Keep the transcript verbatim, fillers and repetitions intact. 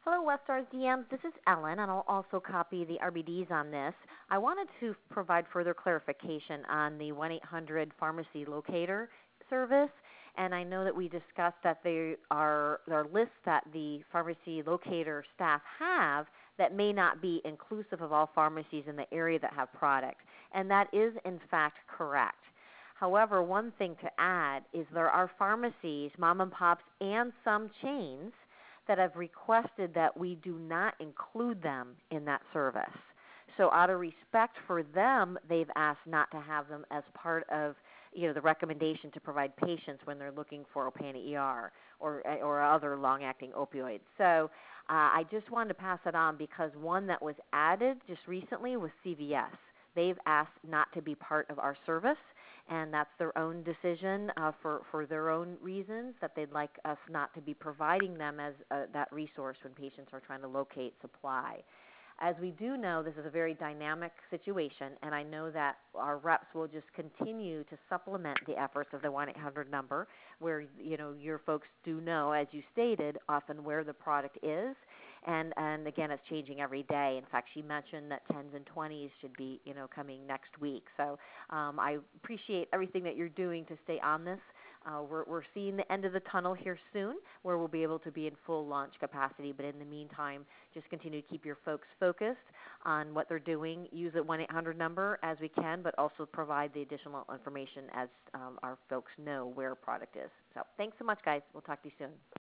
Hello, Westars D Ms. This is Ellen, and I'll also copy the R B Ds on this. I wanted to provide further clarification on the one eight hundred pharmacy locator service, and I know that we discussed that there are, there are lists that the pharmacy locator staff have that may not be inclusive of all pharmacies in the area that have product, and that is in fact correct. However, one thing to add is there are pharmacies, mom and pops, and some chains that have requested that we do not include them in that service. So out of respect for them, they've asked not to have them as part of, you know, the recommendation to provide patients when they're looking for Opana E R or, or other long-acting opioids. So uh, I just wanted to pass it on because one that was added just recently was C V S. They've asked not to be part of our service, and that's their own decision uh, for, for their own reasons, that they'd like us not to be providing them as uh, that resource when patients are trying to locate supply. As we do know, this is a very dynamic situation, and I know that our reps will just continue to supplement the efforts of the one eight hundred number, where, you know, your folks do know, as you stated, often where the product is. And, and again, it's changing every day. In fact, she mentioned that tens and twenties should be, you know, coming next week. So um, I appreciate everything that you're doing to stay on this. Uh, we're, we're seeing the end of the tunnel here soon, where we'll be able to be in full launch capacity. But in the meantime, just continue to keep your folks focused on what they're doing. Use the one eight hundred number as we can, but also provide the additional information as um, our folks know where product is. So thanks so much, guys. We'll talk to you soon.